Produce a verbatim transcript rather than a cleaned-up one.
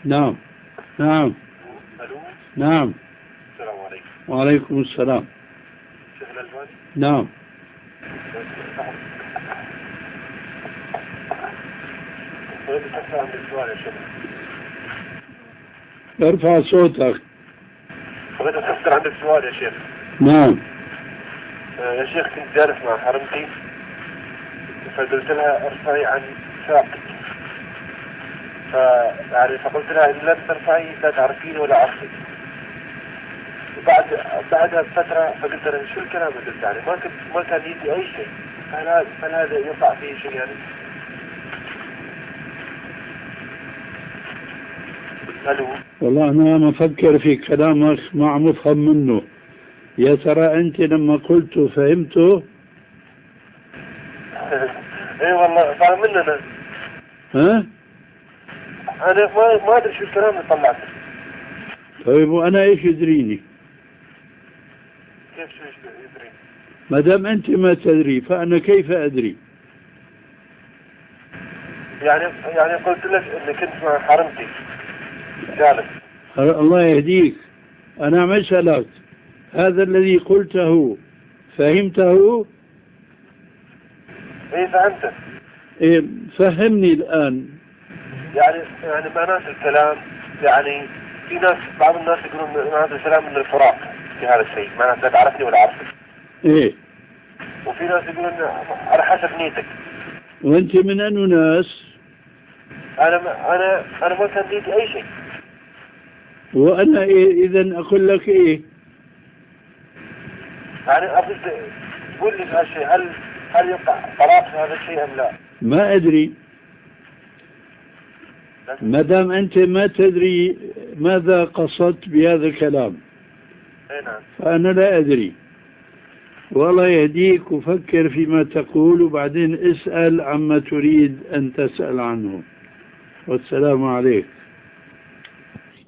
نعم نعم. ألو. نعم. السلام عليكم. وعليكم السلام. شيخ الألباني. نعم. أريد أستفسر عن السؤال يا شيخ. ارفع صوتك. أريد أستفسر عن السؤال يا شيخ. نعم. آه يا شيخ، كنت جالس مع حرمتي فقلت لها ارفعي عن ساقك، ف يعني فقلت لها إن لم ترفعي لا تعرفيني ولا أعرفك. بعد بعدها بفترة فقلت لها شو الكلام اللي قلت يعني ما كنت ما كان يدي أي شيء، هل هذا هل هذا يقع فيه شيء يعني؟ ألو. والله أنا مفكر في كلامك مع مفهم منه. يا ترى أنت لما قلت فهمته؟ اي والله فاهم مننا. ها؟ أنا ما ما أدري شو الكلام اللي طلعته. طيب وأنا إيش يدريني؟ كيف شو يدري؟ ما دام أنت ما تدري فأنا كيف أدري؟ يعني يعني قلت لك إني كنت مع حرمتي جالس. الله يهديك، أنا ما سألت هذا الذي قلته فهمته؟ إيه فهمته. إيه فهمني الآن. يعني يعني معنات الكلام، يعني في ناس بعض الناس يقولون معنات الكلام من الفراق في هذا الشيء، معنات لا تعرفني ولا أعرفك. إيه. وفي ناس يقولون على حسب نيتك. وأنت من أنو ناس؟ أنا ما أنا أنا ما كان نيتي أي شيء. وأنا إيه إذن أقول لك إيه؟ يعني أريد تقول لي في هالشيء، هل هل يقع طلاق في هذا الشيء أم لا؟ ما أدري. ما دام أنت ما تدري ماذا قصدت بهذا الكلام. اي نعم. فأنا لا أدري. والله يهديك وفكر فيما تقول وبعدين اسأل عما تريد أن تسأل عنه. والسلام عليك.